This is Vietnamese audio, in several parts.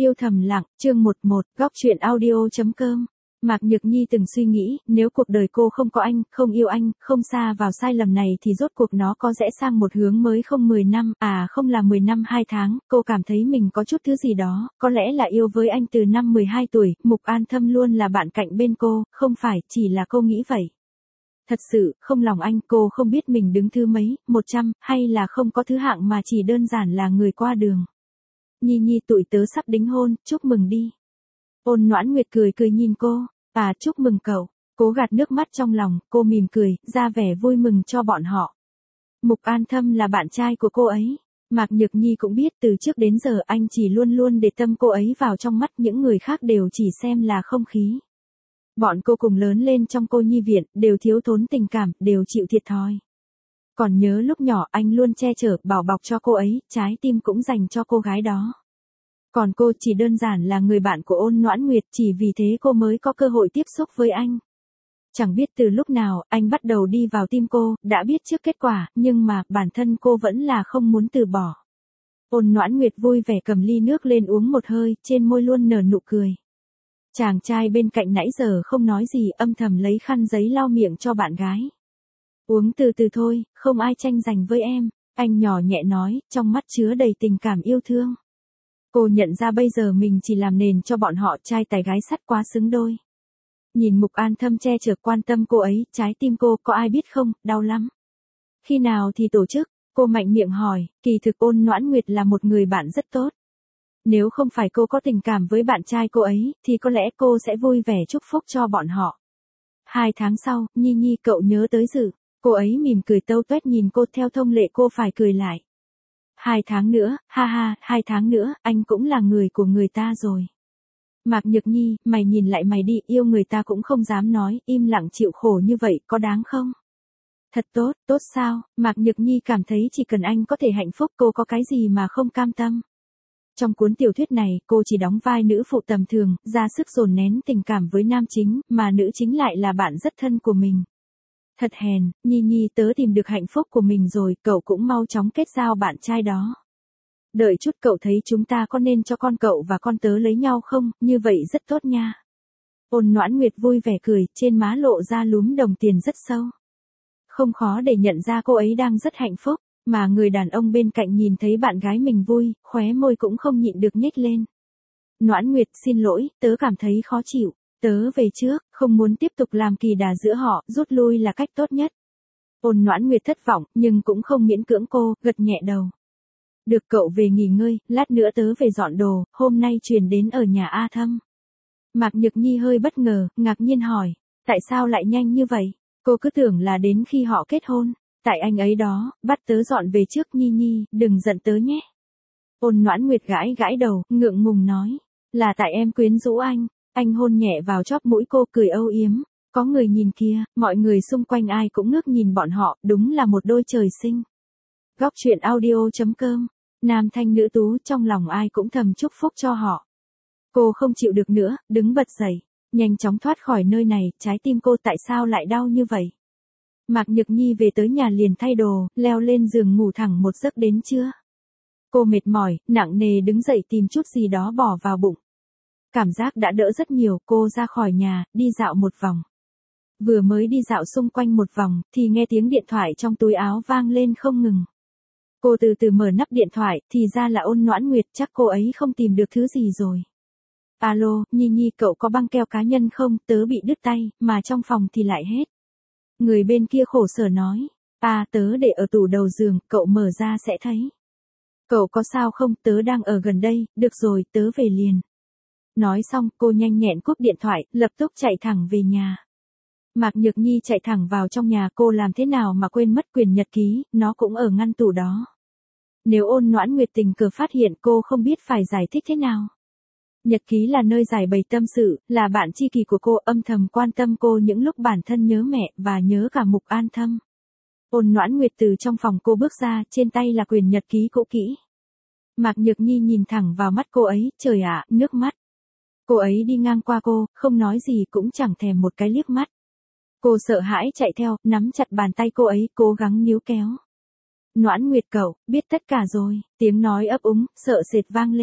Yêu thầm lặng, chương 11, góc truyện audio.com. Mạc Nhược Nhi từng suy nghĩ, nếu cuộc đời cô không có anh, không yêu anh, không sa vào sai lầm này thì rốt cuộc nó có rẽ sang một hướng mới không 10 năm, không là 10 năm 2 tháng, cô cảm thấy mình có chút thứ gì đó, có lẽ là yêu với anh từ năm 12 tuổi, Mục An Thâm luôn là bạn cạnh bên cô, không phải, chỉ là cô nghĩ vậy. Thật sự, không lòng anh, cô không biết mình đứng thứ mấy, 100, hay là không có thứ hạng mà chỉ đơn giản là người qua đường. Nhi Nhi tụi tớ sắp đính hôn, chúc mừng đi. Ôn Noãn Nguyệt cười cười nhìn cô, chúc mừng cậu. Cố gạt nước mắt trong lòng, cô mỉm cười, ra vẻ vui mừng cho bọn họ. Mục An Thâm là bạn trai của cô ấy. Mạc Nhược Nhi cũng biết từ trước đến giờ anh chỉ luôn luôn để tâm cô ấy vào trong mắt, những người khác đều chỉ xem là không khí. Bọn cô cùng lớn lên trong cô nhi viện, đều thiếu thốn tình cảm, đều chịu thiệt thòi. Còn nhớ lúc nhỏ anh luôn che chở, bảo bọc cho cô ấy, trái tim cũng dành cho cô gái đó. Còn cô chỉ đơn giản là người bạn của Ôn Noãn Nguyệt, chỉ vì thế cô mới có cơ hội tiếp xúc với anh. Chẳng biết từ lúc nào, anh bắt đầu đi vào tim cô, đã biết trước kết quả, nhưng mà, bản thân cô vẫn là không muốn từ bỏ. Ôn Noãn Nguyệt vui vẻ cầm ly nước lên uống một hơi, trên môi luôn nở nụ cười. Chàng trai bên cạnh nãy giờ không nói gì, âm thầm lấy khăn giấy lau miệng cho bạn gái. Uống từ từ thôi, không ai tranh giành với em, anh nhỏ nhẹ nói, trong mắt chứa đầy tình cảm yêu thương. Cô nhận ra bây giờ mình chỉ làm nền cho bọn họ, trai tài gái sắt quá xứng đôi. Nhìn Mục An Thâm che chở quan tâm cô ấy, trái tim cô có ai biết không, đau lắm. Khi nào thì tổ chức, cô mạnh miệng hỏi, kỳ thực Ôn Noãn Nguyệt là một người bạn rất tốt. Nếu không phải cô có tình cảm với bạn trai cô ấy, thì có lẽ cô sẽ vui vẻ chúc phúc cho bọn họ. 2 tháng sau, Nhi Nhi cậu nhớ tới dự. Cô ấy mỉm cười tâu tuét nhìn cô, theo thông lệ cô phải cười lại. 2 tháng nữa, ha ha, 2 tháng nữa, anh cũng là người của người ta rồi. Mạc Nhược Nhi, mày nhìn lại mày đi, yêu người ta cũng không dám nói, im lặng chịu khổ như vậy, có đáng không? Thật tốt, tốt sao? Mạc Nhược Nhi cảm thấy chỉ cần anh có thể hạnh phúc, cô có cái gì mà không cam tâm. Trong cuốn tiểu thuyết này, cô chỉ đóng vai nữ phụ tầm thường, ra sức dồn nén tình cảm với nam chính, mà nữ chính lại là bạn rất thân của mình. Thật hèn, Nhi Nhi tớ tìm được hạnh phúc của mình rồi, cậu cũng mau chóng kết giao bạn trai đó. Đợi chút cậu thấy chúng ta có nên cho con cậu và con tớ lấy nhau không, như vậy rất tốt nha. Ôn Noãn Nguyệt vui vẻ cười, trên má lộ ra lúm đồng tiền rất sâu. Không khó để nhận ra cô ấy đang rất hạnh phúc, mà người đàn ông bên cạnh nhìn thấy bạn gái mình vui, khóe môi cũng không nhịn được nhếch lên. Noãn Nguyệt, xin lỗi, tớ cảm thấy khó chịu. Tớ về trước, không muốn tiếp tục làm kỳ đà giữa họ, rút lui là cách tốt nhất. Ôn Noãn Nguyệt thất vọng, nhưng cũng không miễn cưỡng cô, gật nhẹ đầu. Được, cậu về nghỉ ngơi, lát nữa tớ về dọn đồ, hôm nay chuyển đến ở nhà A Thâm. Mạc Nhược Nhi hơi bất ngờ, ngạc nhiên hỏi, tại sao lại nhanh như vậy? Cô cứ tưởng là đến khi họ kết hôn. Tại anh ấy đó, bắt tớ dọn về trước. Nhi Nhi, đừng giận tớ nhé. Ôn Noãn Nguyệt gãi gãi đầu, ngượng ngùng nói, là tại em quyến rũ anh. Anh hôn nhẹ vào chóp mũi cô, cười âu yếm. Có người nhìn kia, mọi người xung quanh ai cũng ngước nhìn bọn họ, đúng là một đôi trời sinh. Góc truyện audio.com. Nam thanh nữ tú, trong lòng ai cũng thầm chúc phúc cho họ. Cô không chịu được nữa, đứng bật dậy, nhanh chóng thoát khỏi nơi này, trái tim cô tại sao lại đau như vậy? Mạc Nhược Nhi về tới nhà liền thay đồ, leo lên giường ngủ thẳng một giấc đến trưa. Cô mệt mỏi, nặng nề đứng dậy tìm chút gì đó bỏ vào bụng. Cảm giác đã đỡ rất nhiều, cô ra khỏi nhà, đi dạo một vòng. Vừa mới đi dạo xung quanh một vòng, thì nghe tiếng điện thoại trong túi áo vang lên không ngừng. Cô từ từ mở nắp điện thoại, thì ra là Ôn Noãn Nguyệt, chắc cô ấy không tìm được thứ gì rồi. Alo, Nhi Nhi cậu có băng keo cá nhân không, tớ bị đứt tay, mà trong phòng thì lại hết. Người bên kia khổ sở nói, tớ để ở tủ đầu giường, cậu mở ra sẽ thấy. Cậu có sao không, tớ đang ở gần đây, được rồi, tớ về liền. Nói xong, cô nhanh nhẹn cúp điện thoại, lập tức chạy thẳng về nhà. Mạc Nhược Nhi chạy thẳng vào trong nhà, cô làm thế nào mà quên mất quyển nhật ký, nó cũng ở ngăn tủ đó. Nếu Ôn Noãn Nguyệt tình cờ phát hiện, cô không biết phải giải thích thế nào. Nhật ký là nơi giải bày tâm sự, là bạn tri kỷ của cô, âm thầm quan tâm cô những lúc bản thân nhớ mẹ, và nhớ cả Mục An Thâm. Ôn Noãn Nguyệt từ trong phòng cô bước ra, trên tay là quyển nhật ký cũ kỹ. Mạc Nhược Nhi nhìn thẳng vào mắt cô ấy, trời ạ, nước mắt. Cô ấy đi ngang qua cô, không nói gì cũng chẳng thèm một cái liếc mắt. Cô sợ hãi chạy theo, nắm chặt bàn tay cô ấy, cố gắng níu kéo. Noãn Nguyệt cậu, biết tất cả rồi, tiếng nói ấp úng, sợ sệt vang lên.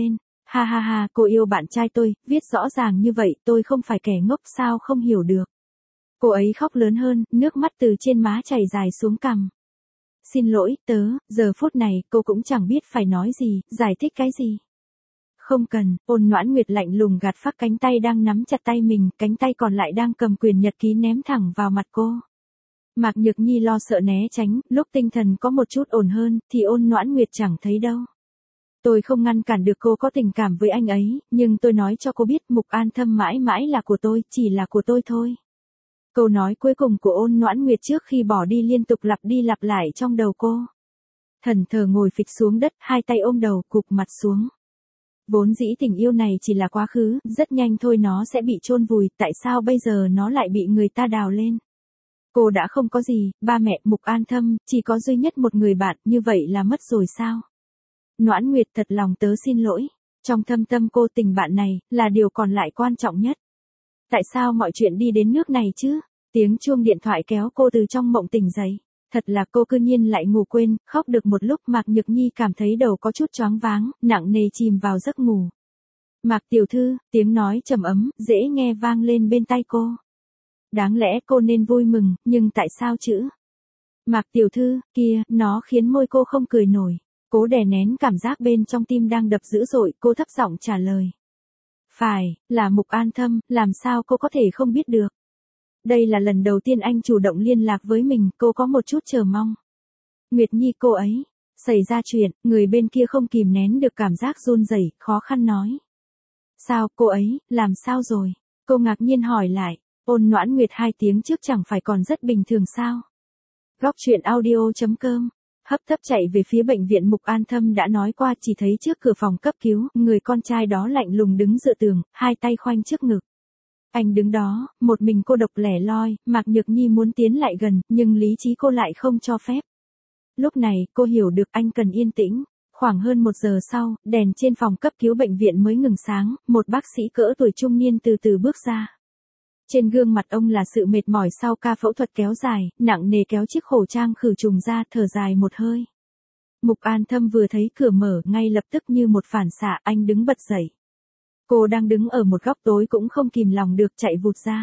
Ha ha ha, cô yêu bạn trai tôi, viết rõ ràng như vậy, tôi không phải kẻ ngốc sao không hiểu được. Cô ấy khóc lớn hơn, nước mắt từ trên má chảy dài xuống cằm. Xin lỗi, giờ phút này, cô cũng chẳng biết phải nói gì, giải thích cái gì. Không cần, Ôn Noãn Nguyệt lạnh lùng gạt phác cánh tay đang nắm chặt tay mình, cánh tay còn lại đang cầm quyển nhật ký ném thẳng vào mặt cô. Mạc Nhược Nhi lo sợ né tránh, lúc tinh thần có một chút ổn hơn, thì Ôn Noãn Nguyệt chẳng thấy đâu. Tôi không ngăn cản được cô có tình cảm với anh ấy, nhưng tôi nói cho cô biết Mục An Thâm mãi mãi là của tôi, chỉ là của tôi thôi. Câu nói cuối cùng của Ôn Noãn Nguyệt trước khi bỏ đi liên tục lặp đi lặp lại trong đầu cô. Thần thờ ngồi phịch xuống đất, hai tay ôm đầu, cụp mặt xuống. Vốn dĩ tình yêu này chỉ là quá khứ, rất nhanh thôi nó sẽ bị chôn vùi, tại sao bây giờ nó lại bị người ta đào lên? Cô đã không có gì, ba mẹ, Mục An Thâm, chỉ có duy nhất một người bạn, như vậy là mất rồi sao? Noãn Nguyệt, thật lòng tớ xin lỗi. Trong thâm tâm cô, tình bạn này, là điều còn lại quan trọng nhất. Tại sao mọi chuyện đi đến nước này chứ? Tiếng chuông điện thoại kéo cô từ trong mộng tỉnh dậy. Thật là cô cư nhiên lại ngủ quên, khóc được một lúc Mạc Nhược Nhi cảm thấy đầu có chút choáng váng, nặng nề chìm vào giấc ngủ. Mạc tiểu thư, tiếng nói trầm ấm, dễ nghe vang lên bên tai cô. Đáng lẽ cô nên vui mừng, nhưng tại sao chứ? Mạc tiểu thư, kia, nó khiến môi cô không cười nổi. Cố đè nén cảm giác bên trong tim đang đập dữ dội, cô thấp giọng trả lời. Phải, là Mục An Thâm, làm sao cô có thể không biết được? Đây là lần đầu tiên anh chủ động liên lạc với mình, cô có một chút chờ mong. Nguyệt Nhi cô ấy, xảy ra chuyện, người bên kia không kìm nén được cảm giác run rẩy, khó khăn nói. Sao, cô ấy, làm sao rồi? Cô ngạc nhiên hỏi lại, Ôn Noãn Nguyệt 2 tiếng trước chẳng phải còn rất bình thường sao? Góc truyện audio.com. Hấp tấp chạy về phía bệnh viện Mục An Thâm đã nói qua, chỉ thấy trước cửa phòng cấp cứu, người con trai đó lạnh lùng đứng dựa tường, hai tay khoanh trước ngực. Anh đứng đó, một mình cô độc lẻ loi, Mạc Nhược Nhi muốn tiến lại gần, nhưng lý trí cô lại không cho phép. Lúc này, cô hiểu được anh cần yên tĩnh. Khoảng hơn 1 giờ sau, đèn trên phòng cấp cứu bệnh viện mới ngừng sáng, một bác sĩ cỡ tuổi trung niên từ từ bước ra. Trên gương mặt ông là sự mệt mỏi sau ca phẫu thuật kéo dài, nặng nề kéo chiếc khẩu trang khử trùng ra, thở dài một hơi. Mục An Thâm vừa thấy cửa mở, ngay lập tức như một phản xạ, anh đứng bật dậy. Cô đang đứng ở một góc tối cũng không kìm lòng được chạy vụt ra.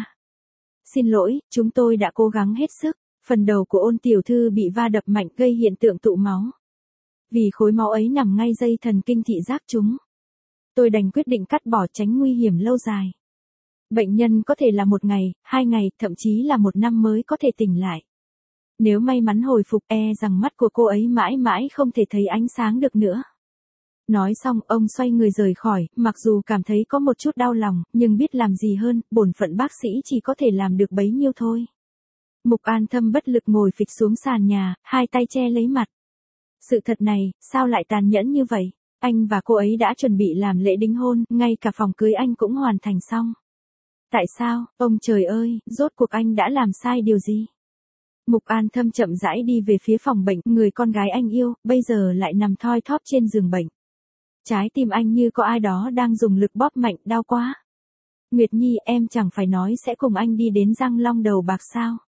Xin lỗi, chúng tôi đã cố gắng hết sức. Phần đầu của Ôn tiểu thư bị va đập mạnh gây hiện tượng tụ máu. Vì khối máu ấy nằm ngay dây thần kinh thị giác chúng. Tôi đành quyết định cắt bỏ tránh nguy hiểm lâu dài. Bệnh nhân có thể là 1 ngày, 2 ngày, thậm chí là 1 năm mới có thể tỉnh lại. Nếu may mắn hồi phục rằng mắt của cô ấy mãi mãi không thể thấy ánh sáng được nữa. Nói xong ông xoay người rời khỏi, mặc dù cảm thấy có một chút đau lòng, nhưng biết làm gì hơn, bổn phận bác sĩ chỉ có thể làm được bấy nhiêu thôi. Mục An Thâm bất lực ngồi phịch xuống sàn nhà, hai tay che lấy mặt. Sự thật này, sao lại tàn nhẫn như vậy? Anh và cô ấy đã chuẩn bị làm lễ đính hôn, ngay cả phòng cưới anh cũng hoàn thành xong. Tại sao, ông trời ơi, rốt cuộc anh đã làm sai điều gì? Mục An Thâm chậm rãi đi về phía phòng bệnh, người con gái anh yêu, bây giờ lại nằm thoi thóp trên giường bệnh. Trái tim anh như có ai đó đang dùng lực bóp mạnh, đau quá. Nguyệt Nhi, em chẳng phải nói sẽ cùng anh đi đến Răng Long Đầu Bạc sao?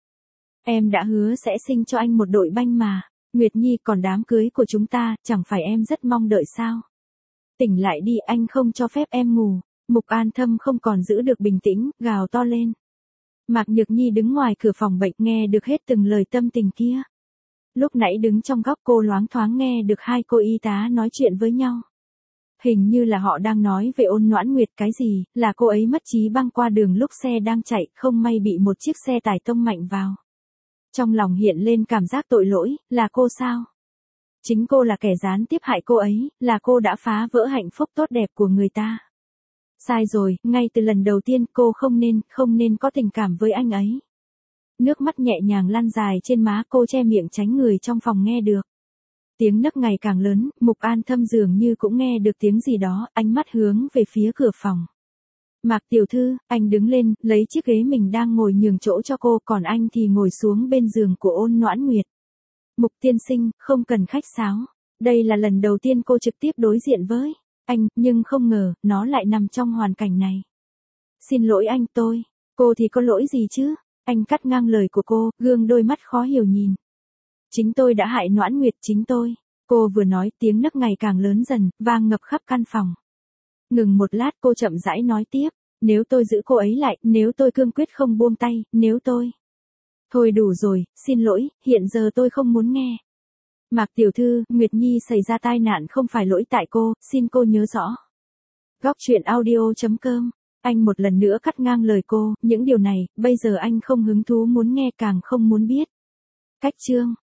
Em đã hứa sẽ sinh cho anh một đội banh mà. Nguyệt Nhi, còn đám cưới của chúng ta, chẳng phải em rất mong đợi sao? Tỉnh lại đi, anh không cho phép em ngủ. Mục An Thâm không còn giữ được bình tĩnh, gào to lên. Mạc Nhược Nhi đứng ngoài cửa phòng bệnh nghe được hết từng lời tâm tình kia. Lúc nãy đứng trong góc cô loáng thoáng nghe được 2 cô y tá nói chuyện với nhau. Hình như là họ đang nói về Ôn Noãn Nguyệt cái gì, là cô ấy mất trí băng qua đường lúc xe đang chạy, không may bị một chiếc xe tải tông mạnh vào. Trong lòng hiện lên cảm giác tội lỗi, là cô sao? Chính cô là kẻ gián tiếp hại cô ấy, là cô đã phá vỡ hạnh phúc tốt đẹp của người ta. Sai rồi, ngay từ lần đầu tiên cô không nên có tình cảm với anh ấy. Nước mắt nhẹ nhàng lăn dài trên má cô, che miệng tránh người trong phòng nghe được. Tiếng nấc ngày càng lớn, Mục An Thâm dường như cũng nghe được tiếng gì đó, ánh mắt hướng về phía cửa phòng. Mạc tiểu thư, anh đứng lên, lấy chiếc ghế mình đang ngồi nhường chỗ cho cô, còn anh thì ngồi xuống bên giường của Ôn Noãn Nguyệt. Mục tiên sinh, không cần khách sáo. Đây là lần đầu tiên cô trực tiếp đối diện với anh, nhưng không ngờ, nó lại nằm trong hoàn cảnh này. Xin lỗi anh, cô thì có lỗi gì chứ? Anh cắt ngang lời của cô, gương đôi mắt khó hiểu nhìn. Chính tôi đã hại Noãn Nguyệt, chính tôi. Cô vừa nói, tiếng nấc ngày càng lớn dần, vang ngập khắp căn phòng. Ngừng một lát cô chậm rãi nói tiếp. Nếu tôi giữ cô ấy lại, nếu tôi cương quyết không buông tay, nếu tôi... Thôi đủ rồi, xin lỗi, hiện giờ tôi không muốn nghe. Mạc tiểu thư, Nguyệt Nhi xảy ra tai nạn không phải lỗi tại cô, xin cô nhớ rõ. Góc truyện audio.com. Anh một lần nữa cắt ngang lời cô, những điều này, bây giờ anh không hứng thú muốn nghe càng không muốn biết. Cách chương.